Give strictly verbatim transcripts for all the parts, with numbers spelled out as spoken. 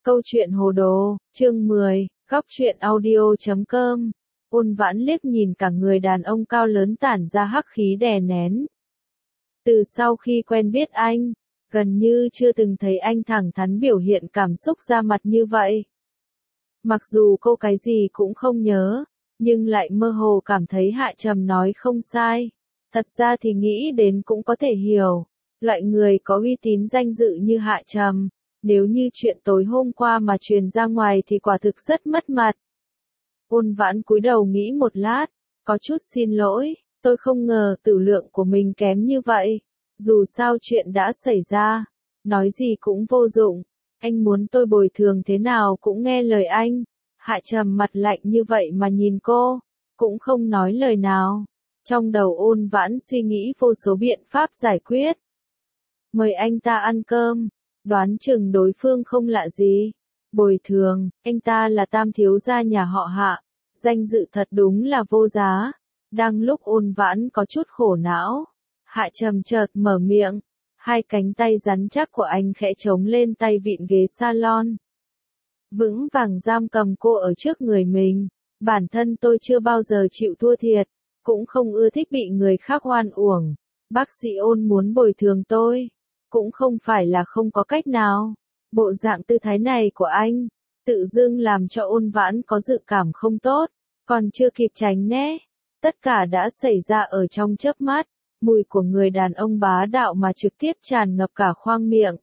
Câu chuyện hồ đồ, chương mười, góc truyện audio chấm com. Ôn Vãn liếc nhìn cả người đàn ông cao lớn tản ra hắc khí đè nén. Từ sau khi quen biết anh, gần như chưa từng thấy anh thẳng thắn biểu hiện cảm xúc ra mặt như vậy. Mặc dù cô cái gì cũng không nhớ, nhưng lại mơ hồ cảm thấy Hạ Trầm nói không sai. Thật ra thì nghĩ đến cũng có thể hiểu, loại người có uy tín danh dự như Hạ Trầm, nếu như chuyện tối hôm qua mà truyền ra ngoài thì quả thực rất mất mặt. Ôn Vãn cúi đầu nghĩ một lát, có chút xin lỗi, tôi không ngờ tử lượng của mình kém như vậy. Dù sao chuyện đã xảy ra, nói gì cũng vô dụng, anh muốn tôi bồi thường thế nào cũng nghe lời anh. Hạ Trầm mặt lạnh như vậy mà nhìn cô, cũng không nói lời nào. Trong đầu Ôn Vãn suy nghĩ vô số biện pháp giải quyết. Mời anh ta ăn cơm, đoán chừng đối phương không lạ gì. Bồi thường, anh ta là tam thiếu gia nhà họ Hạ, danh dự thật đúng là vô giá. Đang lúc Ôn Vãn có chút khổ não, Hạ Trầm chợt mở miệng, hai cánh tay rắn chắc của anh khẽ chống lên tay vịn ghế salon. Vững vàng giam cầm cô ở trước người mình, bản thân tôi chưa bao giờ chịu thua thiệt, cũng không ưa thích bị người khác oan uổng. Bác sĩ Ôn muốn bồi thường tôi, cũng không phải là không có cách nào. Bộ dạng tư thái này của anh, tự dưng làm cho Ôn Vãn có dự cảm không tốt, còn chưa kịp tránh né. Tất cả đã xảy ra ở trong chớp mắt, mùi của người đàn ông bá đạo mà trực tiếp tràn ngập cả khoang miệng.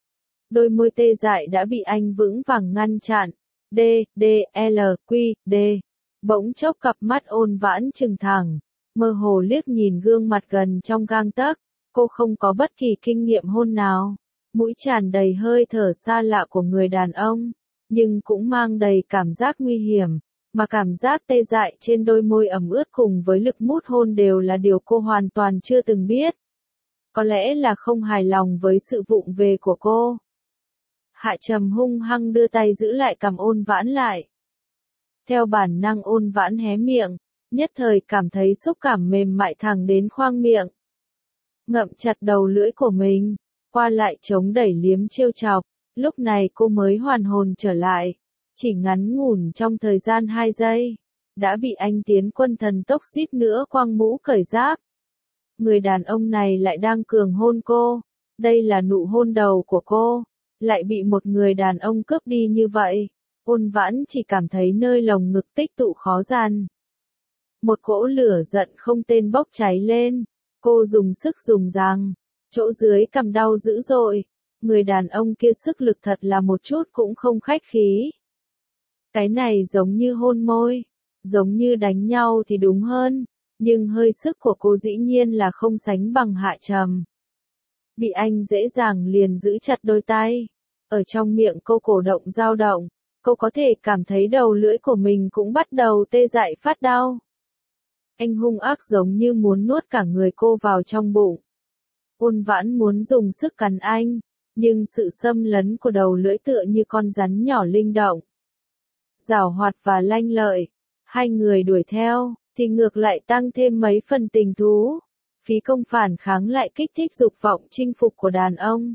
Đôi môi tê dại đã bị anh vững vàng ngăn chặn. D, D, L, Q, D. Bỗng chốc cặp mắt Ôn Vãn trừng thẳng, mơ hồ liếc nhìn gương mặt gần trong gang tấc. Cô không có bất kỳ kinh nghiệm hôn nào, mũi tràn đầy hơi thở xa lạ của người đàn ông, nhưng cũng mang đầy cảm giác nguy hiểm, mà cảm giác tê dại trên đôi môi ẩm ướt cùng với lực mút hôn đều là điều cô hoàn toàn chưa từng biết. Có lẽ là không hài lòng với sự vụng về của cô. Hạ Trầm hung hăng đưa tay giữ lại cằm Ôn Vãn lại. Theo bản năng Ôn Vãn hé miệng, nhất thời cảm thấy xúc cảm mềm mại thẳng đến khoang miệng. Ngậm chặt đầu lưỡi của mình, qua lại chống đẩy liếm trêu chọc, lúc này cô mới hoàn hồn trở lại. Chỉ ngắn ngủn trong thời gian hai giây, đã bị anh tiến quân thần tốc suýt nữa quăng mũ cởi giáp. Người đàn ông này lại đang cường hôn cô, đây là nụ hôn đầu của cô, lại bị một người đàn ông cướp đi như vậy. Ôn Vãn chỉ cảm thấy nơi lồng ngực tích tụ khó gian. Một cỗ lửa giận không tên bốc cháy lên. Cô dùng sức dùng răng, chỗ dưới cằm đau dữ dội. Người đàn ông kia sức lực thật là một chút cũng không khách khí. Cái này giống như hôn môi, giống như đánh nhau thì đúng hơn, nhưng hơi sức của cô dĩ nhiên là không sánh bằng Hạ Trầm. Bị anh dễ dàng liền giữ chặt đôi tay, ở trong miệng cô cổ động dao động, cô có thể cảm thấy đầu lưỡi của mình cũng bắt đầu tê dại phát đau. Anh hung ác giống như muốn nuốt cả người cô vào trong bụng. Ôn Vãn muốn dùng sức cắn anh, nhưng sự xâm lấn của đầu lưỡi tựa như con rắn nhỏ linh động. Giảo hoạt và lanh lợi, hai người đuổi theo, thì ngược lại tăng thêm mấy phần tình thú. Phí công phản kháng lại kích thích dục vọng chinh phục của đàn ông.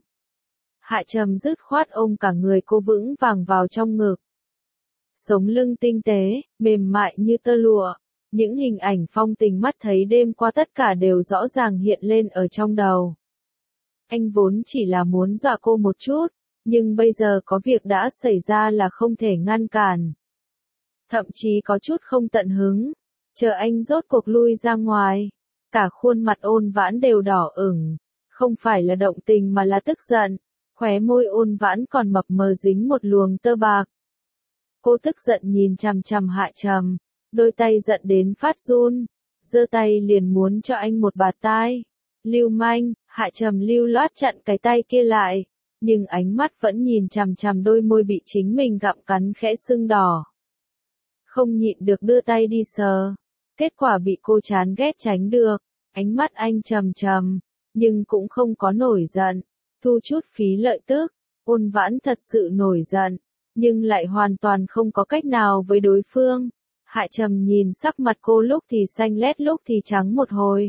Hạ Trầm dứt khoát ôm cả người cô vững vàng vào trong ngực. Sống lưng tinh tế, mềm mại như tơ lụa. Những hình ảnh phong tình mắt thấy đêm qua tất cả đều rõ ràng hiện lên ở trong đầu. Anh vốn chỉ là muốn dọa cô một chút, nhưng bây giờ có việc đã xảy ra là không thể ngăn cản. Thậm chí có chút không tận hứng, chờ anh rốt cuộc lui ra ngoài. Cả khuôn mặt Ôn Vãn đều đỏ ửng, không phải là động tình mà là tức giận, khóe môi Ôn Vãn còn mập mờ dính một luồng tơ bạc. Cô tức giận nhìn chằm chằm Hạ Trầm. Đôi tay giận đến phát run, giơ tay liền muốn cho anh một bạt tai. Lưu manh, Hạ Trầm lưu loát chặn cái tay kia lại, nhưng ánh mắt vẫn nhìn chằm chằm đôi môi bị chính mình gặm cắn khẽ sưng đỏ. Không nhịn được đưa tay đi sờ, kết quả bị cô chán ghét tránh được. Ánh mắt anh trầm trầm, nhưng cũng không có nổi giận, thu chút phí lợi tức. Ôn Vãn thật sự nổi giận, nhưng lại hoàn toàn không có cách nào với đối phương. Hạ Trầm nhìn sắc mặt cô lúc thì xanh lét lúc thì trắng một hồi.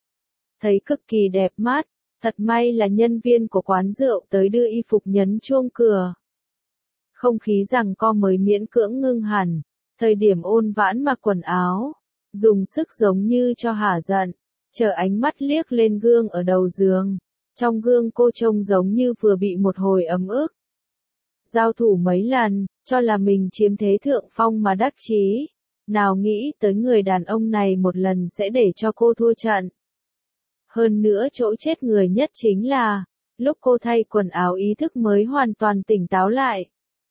Thấy cực kỳ đẹp mắt, thật may là nhân viên của quán rượu tới đưa y phục nhấn chuông cửa. Không khí giằng co mới miễn cưỡng ngưng hẳn, thời điểm Ôn Vãn mặc quần áo, dùng sức giống như cho hả giận, chờ ánh mắt liếc lên gương ở đầu giường, trong gương cô trông giống như vừa bị một hồi ấm ức. Giao thủ mấy lần, cho là mình chiếm thế thượng phong mà đắc chí, nào nghĩ tới người đàn ông này một lần sẽ để cho cô thua trận. Hơn nữa chỗ chết người nhất chính là, lúc cô thay quần áo ý thức mới hoàn toàn tỉnh táo lại.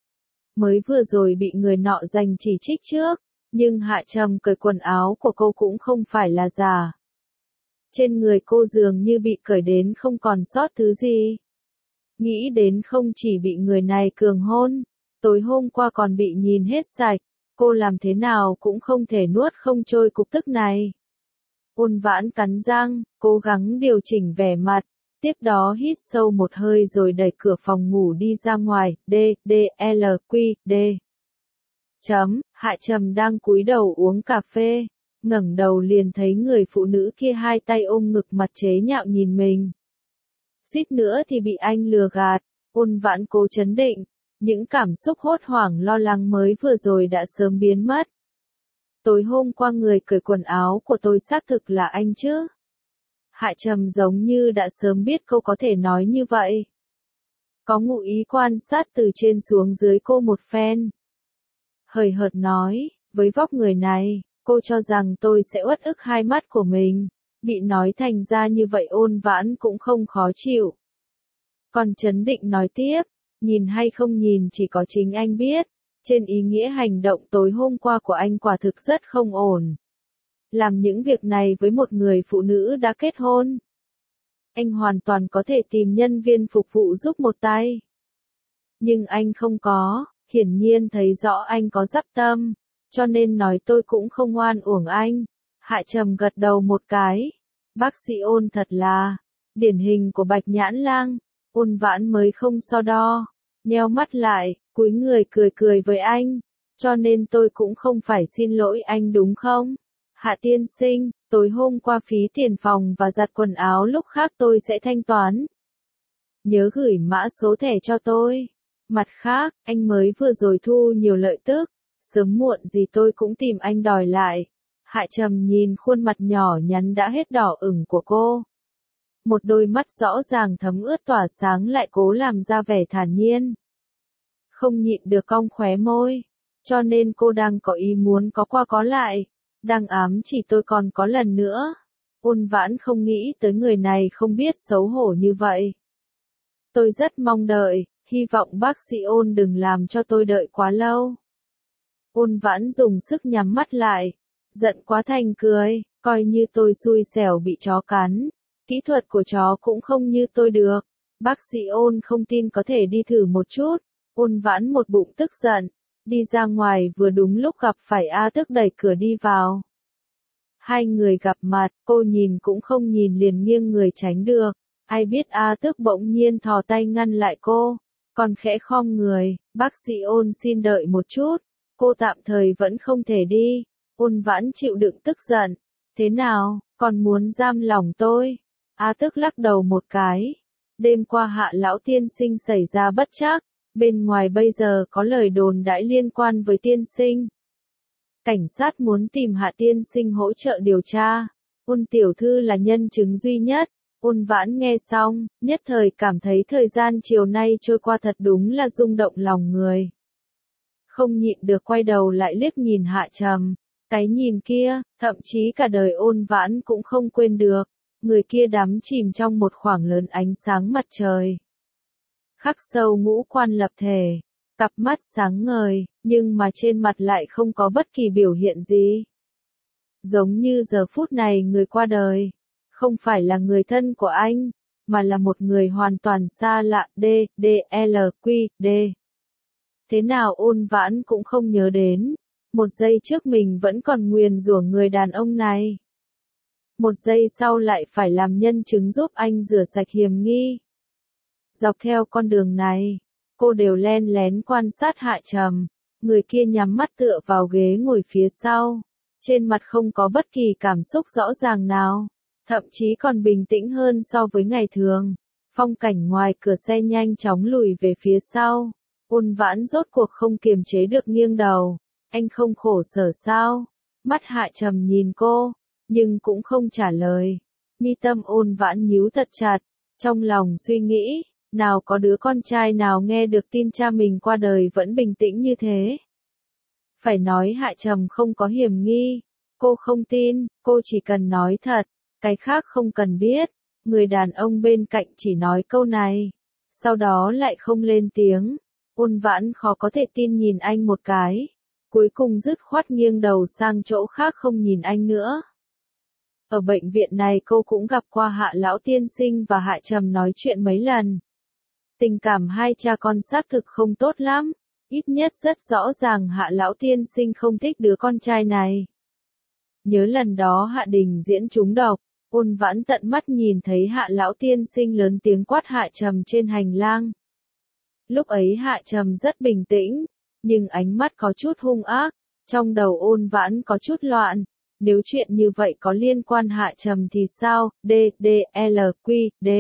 Mới vừa rồi bị người nọ giành chỉ trích trước, nhưng Hạ Trầm cởi quần áo của cô cũng không phải là giả. Trên người cô dường như bị cởi đến không còn sót thứ gì. Nghĩ đến không chỉ bị người này cường hôn, tối hôm qua còn bị nhìn hết sạch, cô làm thế nào cũng không thể nuốt không trôi cục tức này. Ôn Vãn cắn răng, cố gắng điều chỉnh vẻ mặt, tiếp đó hít sâu một hơi rồi đẩy cửa phòng ngủ đi ra ngoài, D, D, L, Q, D. Chấm, Hạ Trầm đang cúi đầu uống cà phê, ngẩng đầu liền thấy người phụ nữ kia hai tay ôm ngực mặt chế nhạo nhìn mình. Suýt nữa thì bị anh lừa gạt, Ôn Vãn cố chấn định, những cảm xúc hốt hoảng lo lắng mới vừa rồi đã sớm biến mất. Tối hôm qua người cởi quần áo của tôi xác thực là anh chứ? Hạ Trầm giống như đã sớm biết cô có thể nói như vậy. Có ngụ ý quan sát từ trên xuống dưới cô một phen. Hời hợt nói, với vóc người này, cô cho rằng tôi sẽ uất ức hai mắt của mình. Bị nói thành ra như vậy Ôn Vãn cũng không khó chịu. Còn chấn định nói tiếp, nhìn hay không nhìn chỉ có chính anh biết. Trên ý nghĩa hành động tối hôm qua của anh quả thực rất không ổn. Làm những việc này với một người phụ nữ đã kết hôn. Anh hoàn toàn có thể tìm nhân viên phục vụ giúp một tay. Nhưng anh không có, hiển nhiên thấy rõ anh có dắp tâm, cho nên nói tôi cũng không oan uổng anh. Hạ Trầm gật đầu một cái. Bác sĩ Ôn thật là điển hình của Bạch Nhãn Lang. Ôn Vãn mới không so đo, nheo mắt lại, cúi người cười cười với anh. Cho nên tôi cũng không phải xin lỗi anh đúng không? Hạ tiên sinh, tối hôm qua phí tiền phòng và giặt quần áo lúc khác tôi sẽ thanh toán. Nhớ gửi mã số thẻ cho tôi. Mặt khác, anh mới vừa rồi thu nhiều lợi tức, sớm muộn gì tôi cũng tìm anh đòi lại. Hạ Trầm nhìn khuôn mặt nhỏ nhắn đã hết đỏ ửng của cô. Một đôi mắt rõ ràng thấm ướt tỏa sáng lại cố làm ra vẻ thản nhiên. Không nhịn được cong khóe môi. Cho nên cô đang có ý muốn có qua có lại. Đang ám chỉ tôi còn có lần nữa. Ôn Vãn không nghĩ tới người này không biết xấu hổ như vậy. Tôi rất mong đợi, hy vọng bác sĩ Ôn đừng làm cho tôi đợi quá lâu. Ôn Vãn dùng sức nhắm mắt lại. Giận quá thành cười, coi như tôi xui xẻo bị chó cắn. Kỹ thuật của chó cũng không như tôi được. Bác sĩ Ôn không tin có thể đi thử một chút. Ôn Vãn một bụng tức giận. Đi ra ngoài vừa đúng lúc gặp phải A Tước đẩy cửa đi vào. Hai người gặp mặt, cô nhìn cũng không nhìn liền nghiêng người tránh được. Ai biết A Tước bỗng nhiên thò tay ngăn lại cô. Còn khẽ khom người, bác sĩ Ôn xin đợi một chút. Cô tạm thời vẫn không thể đi. Ôn Vãn chịu đựng tức giận. Thế nào, còn muốn giam lòng tôi? A Tước lắc đầu một cái. Đêm qua Hạ lão tiên sinh xảy ra bất trắc. Bên ngoài bây giờ có lời đồn đãi liên quan với tiên sinh. Cảnh sát muốn tìm Hạ tiên sinh hỗ trợ điều tra. Ôn tiểu thư là nhân chứng duy nhất. Ôn Vãn nghe xong, nhất thời cảm thấy thời gian chiều nay trôi qua thật đúng là rung động lòng người. Không nhịn được quay đầu lại liếc nhìn Hạ Trầm. Cái nhìn kia, thậm chí cả đời Ôn Vãn cũng không quên được. Người kia đắm chìm trong một khoảng lớn ánh sáng mặt trời. Khắc sâu ngũ quan lập thể, cặp mắt sáng ngời, nhưng mà trên mặt lại không có bất kỳ biểu hiện gì. Giống như giờ phút này người qua đời, không phải là người thân của anh, mà là một người hoàn toàn xa lạ. D, D, L, Q, D. Thế nào Ôn Vãn cũng không nhớ đến. Một giây trước mình vẫn còn nguyền rủa người đàn ông này. Một giây sau lại phải làm nhân chứng giúp anh rửa sạch hiểm nghi. Dọc theo con đường này, cô đều len lén quan sát Hạ Trầm. Người kia nhắm mắt tựa vào ghế ngồi phía sau. Trên mặt không có bất kỳ cảm xúc rõ ràng nào. Thậm chí còn bình tĩnh hơn so với ngày thường. Phong cảnh ngoài cửa xe nhanh chóng lùi về phía sau. Ôn Vãn rốt cuộc không kiềm chế được nghiêng đầu. Anh không khổ sở sao? Mắt Hạ Trầm nhìn cô, nhưng cũng không trả lời. Mi tâm Ôn Vãn nhíu thật chặt, trong lòng suy nghĩ, nào có đứa con trai nào nghe được tin cha mình qua đời vẫn bình tĩnh như thế. Phải nói Hạ Trầm không có hiểm nghi, cô không tin, cô chỉ cần nói thật, cái khác không cần biết. Người đàn ông bên cạnh chỉ nói câu này, sau đó lại không lên tiếng. Ôn Vãn khó có thể tin nhìn anh một cái, cuối cùng dứt khoát nghiêng đầu sang chỗ khác không nhìn anh nữa. Ở bệnh viện này cô cũng gặp qua Hạ lão tiên sinh và Hạ Trầm nói chuyện mấy lần. Tình cảm hai cha con xác thực không tốt lắm, ít nhất rất rõ ràng Hạ lão tiên sinh không thích đứa con trai này. Nhớ lần đó Hạ Đình diễn trúng độc, Ôn Vãn tận mắt nhìn thấy Hạ lão tiên sinh lớn tiếng quát Hạ Trầm trên hành lang. Lúc ấy Hạ Trầm rất bình tĩnh, nhưng ánh mắt có chút hung ác, trong đầu Ôn Vãn có chút loạn. Nếu chuyện như vậy có liên quan Hạ Trầm thì sao? D, D, L, Q, D.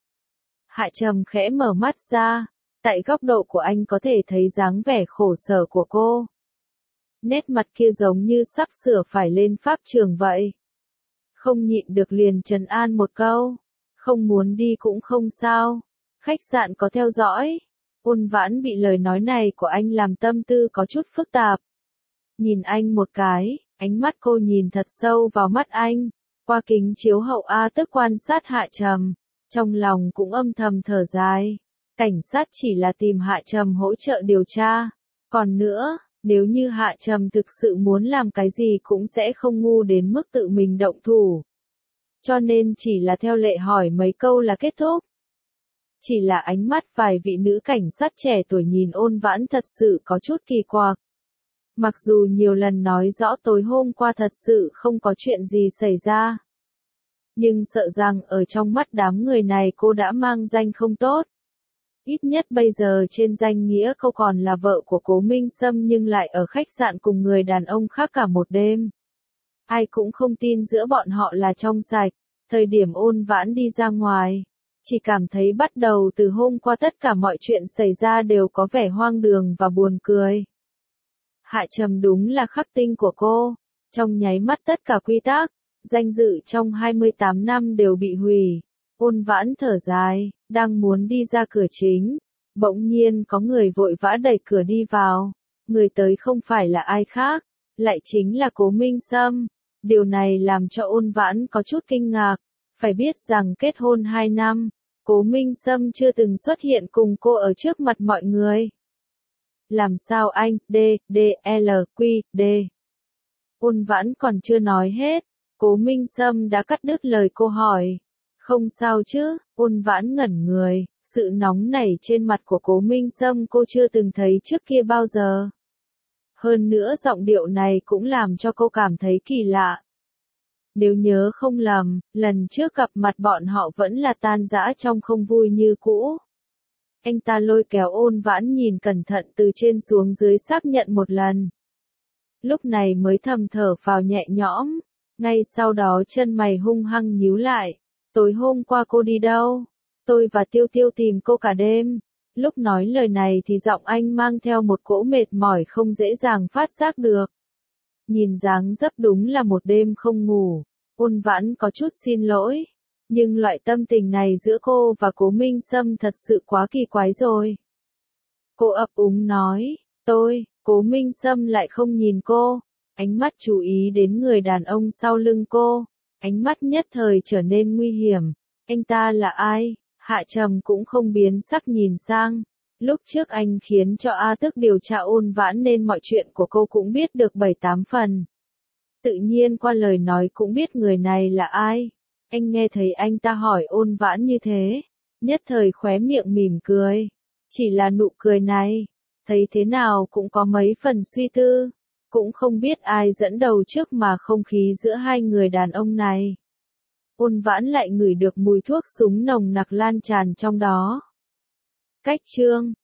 Hạ Trầm khẽ mở mắt ra, tại góc độ của anh có thể thấy dáng vẻ khổ sở của cô. Nét mặt kia giống như sắp sửa phải lên pháp trường vậy. Không nhịn được liền trấn an một câu, không muốn đi cũng không sao, khách sạn có theo dõi. Ôn Vãn bị lời nói này của anh làm tâm tư có chút phức tạp. Nhìn anh một cái, ánh mắt cô nhìn thật sâu vào mắt anh, qua kính chiếu hậu A tức quan sát Hạ Trầm, trong lòng cũng âm thầm thở dài. Cảnh sát chỉ là tìm Hạ Trầm hỗ trợ điều tra, còn nữa, nếu như Hạ Trầm thực sự muốn làm cái gì cũng sẽ không ngu đến mức tự mình động thủ. Cho nên chỉ là theo lệ hỏi mấy câu là kết thúc. Chỉ là ánh mắt vài vị nữ cảnh sát trẻ tuổi nhìn Ôn Vãn thật sự có chút kỳ quặc. Mặc dù nhiều lần nói rõ tối hôm qua thật sự không có chuyện gì xảy ra. Nhưng sợ rằng ở trong mắt đám người này cô đã mang danh không tốt. Ít nhất bây giờ trên danh nghĩa cô còn là vợ của Cố Minh Sâm nhưng lại ở khách sạn cùng người đàn ông khác cả một đêm. Ai cũng không tin giữa bọn họ là trong sạch. Thời điểm Ôn Vãn đi ra ngoài, chỉ cảm thấy bắt đầu từ hôm qua tất cả mọi chuyện xảy ra đều có vẻ hoang đường và buồn cười. Hạ Trầm đúng là khắc tinh của cô, trong nháy mắt tất cả quy tắc, danh dự trong hai mươi tám năm đều bị hủy. Ôn Vãn thở dài, đang muốn đi ra cửa chính, bỗng nhiên có người vội vã đẩy cửa đi vào. Người tới không phải là ai khác, lại chính là Cố Minh Sâm. Điều này làm cho Ôn Vãn có chút kinh ngạc, phải biết rằng kết hôn hai năm, Cố Minh Sâm chưa từng xuất hiện cùng cô ở trước mặt mọi người. Làm sao anh, D, D, L, Q, D. Ôn Vãn còn chưa nói hết, Cố Minh Sâm đã cắt đứt lời cô hỏi. Không sao chứ? Ôn Vãn ngẩn người, sự nóng nảy trên mặt của Cố Minh Sâm cô chưa từng thấy trước kia bao giờ. Hơn nữa giọng điệu này cũng làm cho cô cảm thấy kỳ lạ. Nếu nhớ không lầm, lần trước gặp mặt bọn họ vẫn là tan rã trong không vui như cũ. Anh ta lôi kéo Ôn Vãn nhìn cẩn thận từ trên xuống dưới xác nhận một lần. Lúc này mới thầm thở phào nhẹ nhõm, ngay sau đó chân mày hung hăng nhíu lại. Tối hôm qua cô đi đâu? Tôi và Tiêu Tiêu tìm cô cả đêm. Lúc nói lời này thì giọng anh mang theo một cỗ mệt mỏi không dễ dàng phát giác được. Nhìn dáng dấp đúng là một đêm không ngủ. Ôn Vãn có chút xin lỗi. Nhưng loại tâm tình này giữa cô và Cố Minh Sâm thật sự quá kỳ quái rồi. Cô ấp úng nói, tôi, Cố Minh Sâm lại không nhìn cô. Ánh mắt chú ý đến người đàn ông sau lưng cô. Ánh mắt nhất thời trở nên nguy hiểm. Anh ta là ai? Hạ Trầm cũng không biến sắc nhìn sang. Lúc trước anh khiến cho A Tức điều tra Ôn Vãn nên mọi chuyện của cô cũng biết được bảy tám phần. Tự nhiên qua lời nói cũng biết người này là ai. Anh nghe thấy anh ta hỏi Ôn Vãn như thế, nhất thời khóe miệng mỉm cười. Chỉ là nụ cười này, thấy thế nào cũng có mấy phần suy tư. Cũng không biết ai dẫn đầu trước mà không khí giữa hai người đàn ông này. Ôn Vãn lại ngửi được mùi thuốc súng nồng nặc lan tràn trong đó. Cách chương